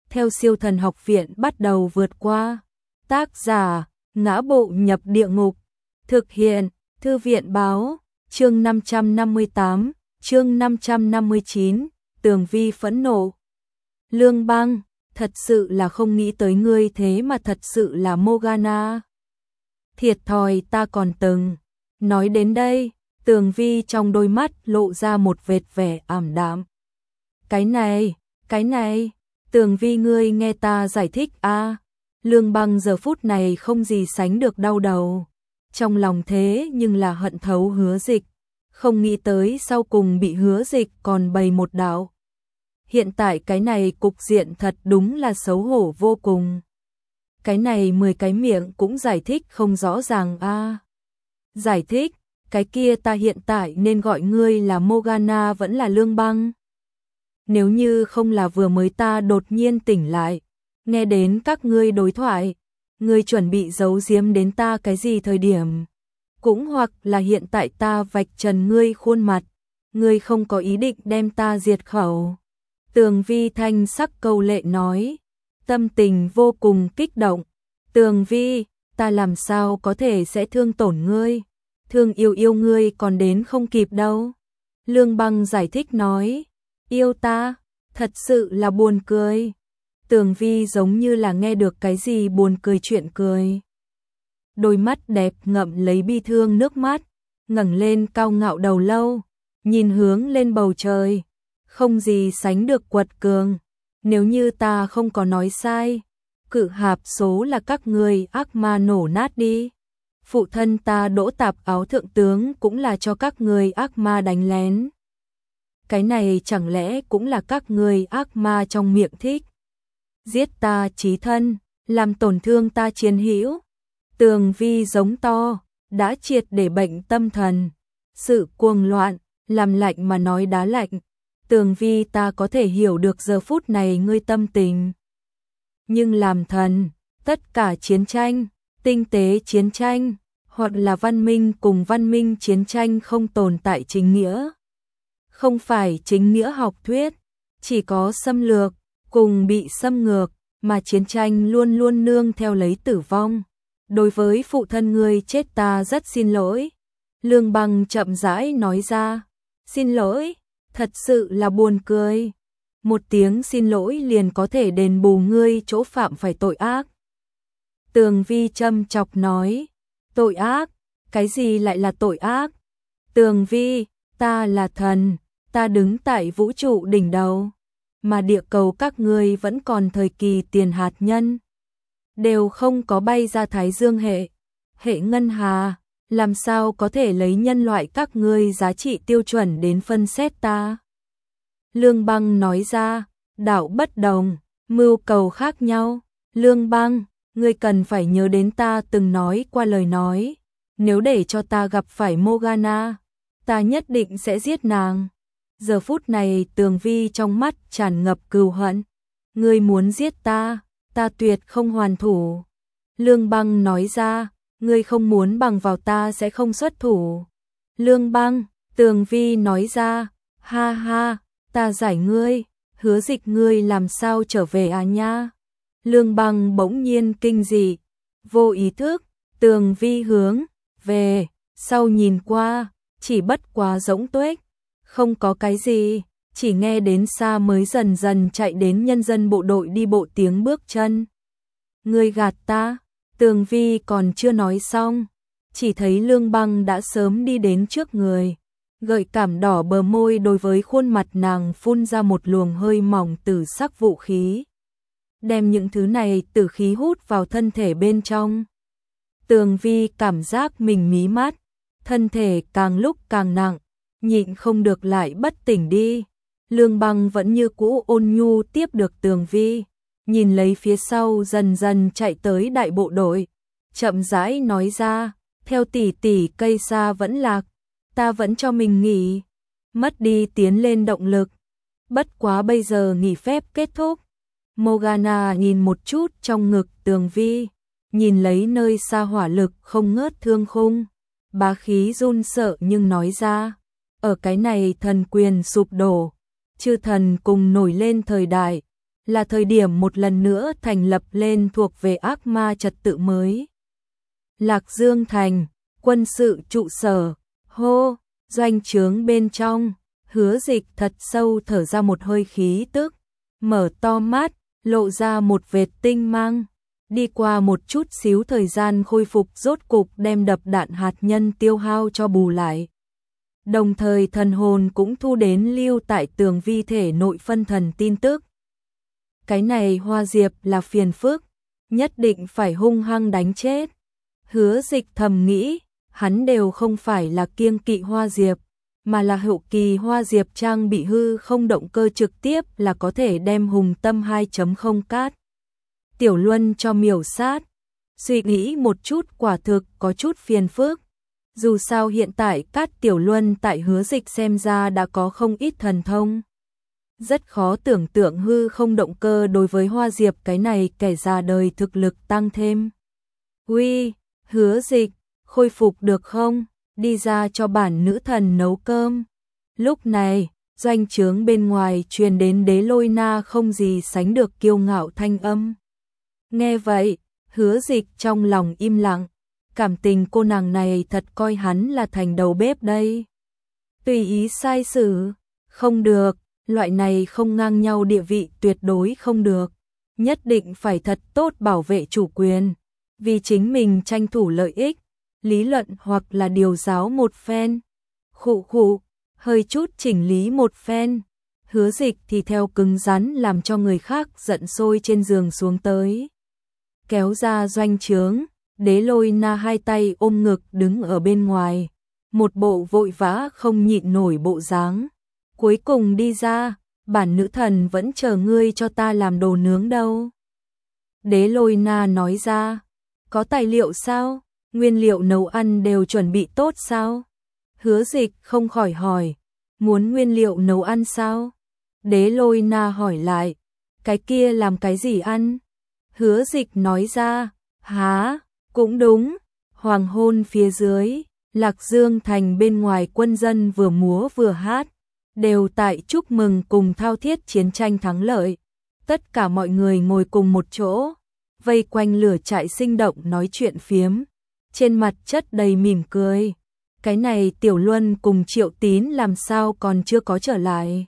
theo Siêu Thần Học Viện bắt đầu vượt qua. Tác giả: Ngã Bộ Nhập Địa Ngục. Thực hiện: Thư viện báo. Chương 558, chương 559, Tường Vi phẫn nộ. Lương Băng, thật sự là không nghĩ tới ngươi thế mà thật sự là Morgana. Thiệt thòi ta còn từng. Nói đến đây, Tường Vi trong đôi mắt lộ ra một vệt vẻ ảm đạm. Cái này, Tường Vi ngươi nghe ta giải thích a. Lương Băng giờ phút này không gì sánh được đau đầu. Trong lòng thế nhưng là hận thấu Hứa Dịch, không nghĩ tới sau cùng bị Hứa Dịch còn bày một đạo. Hiện tại cái này cục diện thật đúng là xấu hổ vô cùng. Cái này 10 cái miệng cũng giải thích không rõ ràng a. Giải thích, cái kia ta hiện tại nên gọi ngươi là Morgana vẫn là Lương Băng. Nếu như không là vừa mới ta đột nhiên tỉnh lại, nghe đến các ngươi đối thoại, ngươi chuẩn bị giấu giếm đến ta cái gì thời điểm? Cũng hoặc là hiện tại ta vạch trần ngươi khuôn mặt, ngươi không có ý định đem ta diệt khẩu. Tường Vi thanh sắc câu lệ nói, tâm tình vô cùng kích động. Tường Vi, ta làm sao có thể sẽ thương tổn ngươi? Thương yêu ngươi còn đến không kịp đâu. Lương Băng giải thích nói, yêu ta, thật sự là buồn cười. Tường Vi giống như là nghe được cái gì buồn cười chuyện cười. Đôi mắt đẹp ngậm lấy bi thương nước mắt, ngẩng lên cao ngạo đầu lâu, nhìn hướng lên bầu trời, không gì sánh được quật cường. Nếu như ta không có nói sai, cự hạp số là các ngươi ác ma nổ nát đi. Phụ thân ta Đỗ Tạp Áo thượng tướng cũng là cho các ngươi ác ma đánh lén. Cái này chẳng lẽ cũng là các ngươi ác ma trong miệng thích giết ta chí thân, làm tổn thương ta chiến hữu? Tường Vi giống to, đã triệt để bệnh tâm thần. Sự cuồng loạn, làm lạnh mà nói đá lạnh. Tường Vi, ta có thể hiểu được giờ phút này ngươi tâm tình. Nhưng làm thần, tất cả chiến tranh, tinh tế chiến tranh, hoặc là văn minh cùng văn minh chiến tranh không tồn tại chính nghĩa. Không phải chính nghĩa học thuyết, chỉ có xâm lược, cùng bị xâm ngược, mà chiến tranh luôn luôn nương theo lấy tử vong. Đối với phụ thân ngươi chết ta rất xin lỗi. Lương Băng chậm rãi nói ra, xin lỗi, thật sự là buồn cười. Một tiếng xin lỗi liền có thể đền bù ngươi chỗ phạm phải tội ác. Tường Vi châm chọc nói, tội ác, cái gì lại là tội ác? Tường Vi, ta là thần, ta đứng tại vũ trụ đỉnh đầu, mà địa cầu các ngươi vẫn còn thời kỳ tiền hạt nhân, đều không có bay ra Thái Dương hệ ngân hà, làm sao có thể lấy nhân loại các ngươi giá trị tiêu chuẩn đến phân xét ta? Lương Băng nói ra, đạo bất đồng, mưu cầu khác nhau. Lương Băng, ngươi cần phải nhớ đến ta từng nói qua lời nói, nếu để cho ta gặp phải Morgana, ta nhất định sẽ giết nàng. Giờ phút này Tường Vi trong mắt tràn ngập cừu hận. Ngươi muốn giết ta, ta tuyệt không hoàn thủ. Lương Băng nói ra, ngươi không muốn bằng vào ta sẽ không xuất thủ. Lương Băng, Tường Vi nói ra, ha ha, ta giải ngươi, Hứa Dịch ngươi làm sao trở về à nha? Lương Băng bỗng nhiên kinh dị, vô ý thức, Tường Vi hướng về sau nhìn qua, chỉ bất quá rỗng tuếch, không có cái gì, chỉ nghe đến xa mới dần dần chạy đến nhân dân bộ đội đi bộ tiếng bước chân. Ngươi gạt ta? Tường Vi còn chưa nói xong, chỉ thấy Lương Băng đã sớm đi đến trước người, gợi cảm đỏ bờ môi đối với khuôn mặt nàng phun ra một luồng hơi mỏng tử sắc vũ khí, đem những thứ này tử khí hút vào thân thể bên trong. Tường Vi cảm giác mình mí mắt, thân thể càng lúc càng nặng, nhịn không được lại bất tỉnh đi. Lương Băng vẫn như cũ ôn nhu tiếp được Tường Vi, nhìn lấy phía sau dần dần chạy tới đại bộ đội, chậm rãi nói ra, theo tỷ tỷ cây xa vẫn lạc, ta vẫn cho mình nghỉ, mất đi tiến lên động lực. Bất quá bây giờ nghỉ phép kết thúc. Morgana nhìn một chút trong ngực Tường Vi, nhìn lấy nơi xa hỏa lực không ngớt thương khung, bá khí run sợ nhưng nói ra, ở cái này thần quyền sụp đổ, chư thần cùng nổi lên thời đại, là thời điểm một lần nữa thành lập lên thuộc về ác ma trật tự mới. Lạc Dương Thành, quân sự trụ sở, hô, doanh trướng bên trong, Hứa Dịch thật sâu thở ra một hơi khí tức, mở to mắt, lộ ra một vệt tinh mang. Đi qua một chút xíu thời gian khôi phục rốt cục đem đập đạn hạt nhân tiêu hao cho bù lại. Đồng thời thần hồn cũng thu đến lưu tại tường vi thể nội phân thần tin tức. Cái này Hoa Diệp là phiền phức, nhất định phải hung hăng đánh chết. Hứa Dịch thầm nghĩ, hắn đều không phải là kiêng kỵ Hoa Diệp, mà là hậu kỳ Hoa Diệp trang bị hư không động cơ trực tiếp là có thể đem hùng tâm 2.0 cát Tiểu Luân cho miểu sát. Suy nghĩ một chút quả thực có chút phiền phức. Dù sao hiện tại Cát Tiểu Luân tại Hứa Dịch xem ra đã có không ít thần thông. Rất khó tưởng tượng hư không động cơ đối với Hoa Diệp cái này kẻ già đời thực lực tăng thêm. Uy, Hứa Dịch, khôi phục được không? Đi ra cho bản nữ thần nấu cơm. Lúc này, doanh trướng bên ngoài truyền đến Đế Lôi Na không gì sánh được kiêu ngạo thanh âm. Nghe vậy, Hứa Dịch trong lòng im lặng, cảm tình cô nàng này thật coi hắn là thành đầu bếp đây. Tùy ý sai xử, không được, loại này không ngang nhau địa vị tuyệt đối không được, nhất định phải thật tốt bảo vệ chủ quyền, vì chính mình tranh thủ lợi ích, lý luận hoặc là điều giáo một phen. Khụ khụ, hơi chút chỉnh lý một phen. Hứa Dịch thì theo cứng rắn làm cho người khác giận sôi trên giường xuống tới. Kéo ra doanh trướng, Đế Lôi Na hai tay ôm ngực đứng ở bên ngoài, một bộ vội vã không nhịn nổi bộ dáng. Cuối cùng đi ra, bản nữ thần vẫn chờ ngươi cho ta làm đồ nướng đâu. Đế Lôi Na nói ra, có tài liệu sao? Nguyên liệu nấu ăn đều chuẩn bị tốt sao? Hứa Dịch không khỏi hỏi, muốn nguyên liệu nấu ăn sao? Đế Lôi Na hỏi lại, cái kia làm cái gì ăn? Hứa Dịch nói ra, há, cũng đúng, hoàng hôn phía dưới, Lạc Dương Thành bên ngoài quân dân vừa múa vừa hát, đều tại chúc mừng cùng thao thiết chiến tranh thắng lợi. Tất cả mọi người ngồi cùng một chỗ, vây quanh lửa trại sinh động nói chuyện phiếm, trên mặt chất đầy mỉm cười. Cái này Tiểu Luân cùng Triệu Tín làm sao còn chưa có trở lại?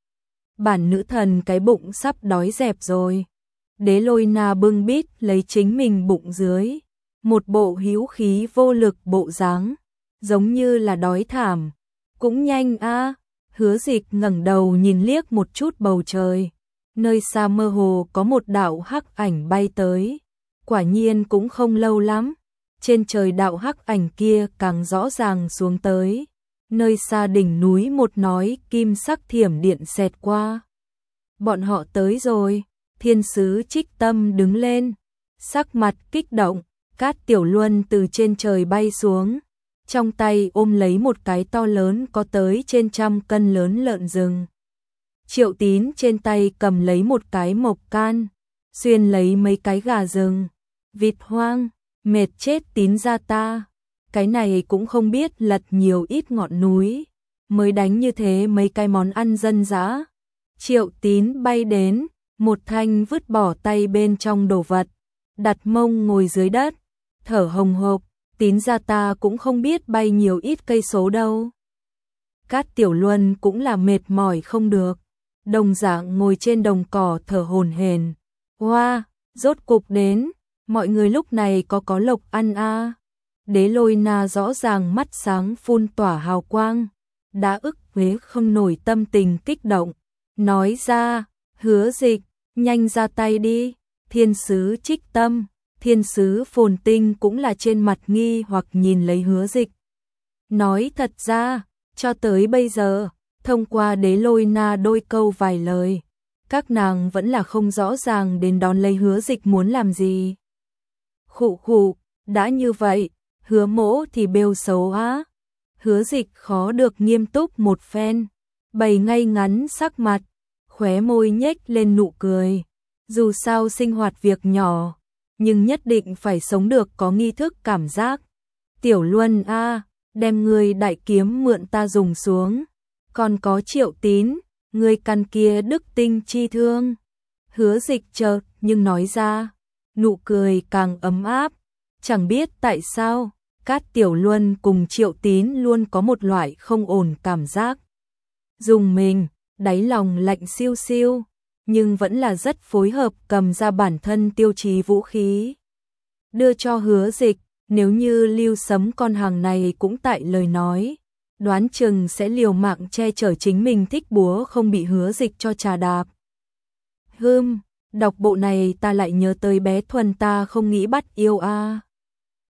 Bản nữ thần cái bụng sắp đói dẹp rồi. Đế Lôi Na bưng bít lấy chính mình bụng dưới, một bộ hữu khí vô lực bộ dáng, giống như là đói thảm. Cũng nhanh a. Hứa Dịch ngẩng đầu nhìn liếc một chút bầu trời, nơi xa mơ hồ có một đạo hắc ảnh bay tới. Quả nhiên cũng không lâu lắm, trên trời đạo hắc ảnh kia càng rõ ràng xuống tới. Nơi xa đỉnh núi một nói kim sắc thiểm điện xẹt qua. Bọn họ tới rồi. Thiên sứ Trích Tâm đứng lên, sắc mặt kích động. Cát Tiểu Luân từ trên trời bay xuống, trong tay ôm lấy một cái to lớn có tới trên 100 cân lớn lợn rừng. Triệu Tín trên tay cầm lấy một cái mộc can, xuyên lấy mấy cái gà rừng. Vịt hoang, mệt chết Tín ra ta, cái này cũng không biết lật nhiều ít ngọn núi, mới đánh như thế mấy cái món ăn dân dã. Triệu Tín bay đến, một thanh vứt bỏ tay bên trong đồ vật, đặt mông ngồi dưới đất, thở hồng hộc. Tín ra ta cũng không biết bay nhiều ít cây số đâu. Cát Tiểu Luân cũng là mệt mỏi không được, đồng dạng ngồi trên đồng cỏ thở hổn hển. Hoa, rốt cục đến, mọi người lúc này có lộc ăn a. Đế Lôi Na rõ ràng mắt sáng phun tỏa hào quang, đã ức chế không nổi tâm tình kích động, nói ra, Hứa Dịch, nhanh ra tay đi. Thiên sứ Trích Tâm, Thiên sứ Phồn Tinh cũng là trên mặt nghi hoặc nhìn lấy Hứa Dịch. Nói thật ra, cho tới bây giờ, thông qua Đế Lôi Na đôi câu vài lời, các nàng vẫn là không rõ ràng đến đón lấy Hứa Dịch muốn làm gì. Khụ khụ, đã như vậy, Hứa Mỗ thì bêu xấu á. Hứa Dịch khó được nghiêm túc một phen, bày ngay ngắn sắc mặt, khóe môi nhếch lên nụ cười. Dù sao sinh hoạt việc nhỏ, nhưng nhất định phải sống được có nghi thức cảm giác. Tiểu Luân a, đem ngươi đại kiếm mượn ta dùng xuống. Còn có Triệu Tín, ngươi căn kia đức tinh chi thương. Hứa Dịch chợt nhưng nói ra, nụ cười càng ấm áp, chẳng biết tại sao, Cát Tiểu Luân cùng Triệu Tín luôn có một loại không ổn cảm giác. Dùng mình, đáy lòng lạnh siêu siêu, nhưng vẫn là rất phối hợp cầm ra bản thân tiêu chí vũ khí. Đưa cho Hứa Dịch, nếu như Lưu Sấm con hàng này cũng tại lời nói, đoán chừng sẽ liều mạng che chở chính mình thích búa không bị Hứa Dịch cho trà đạp. Đọc bộ này ta lại nhớ tới bé Thuần ta không nghĩ bắt yêu a.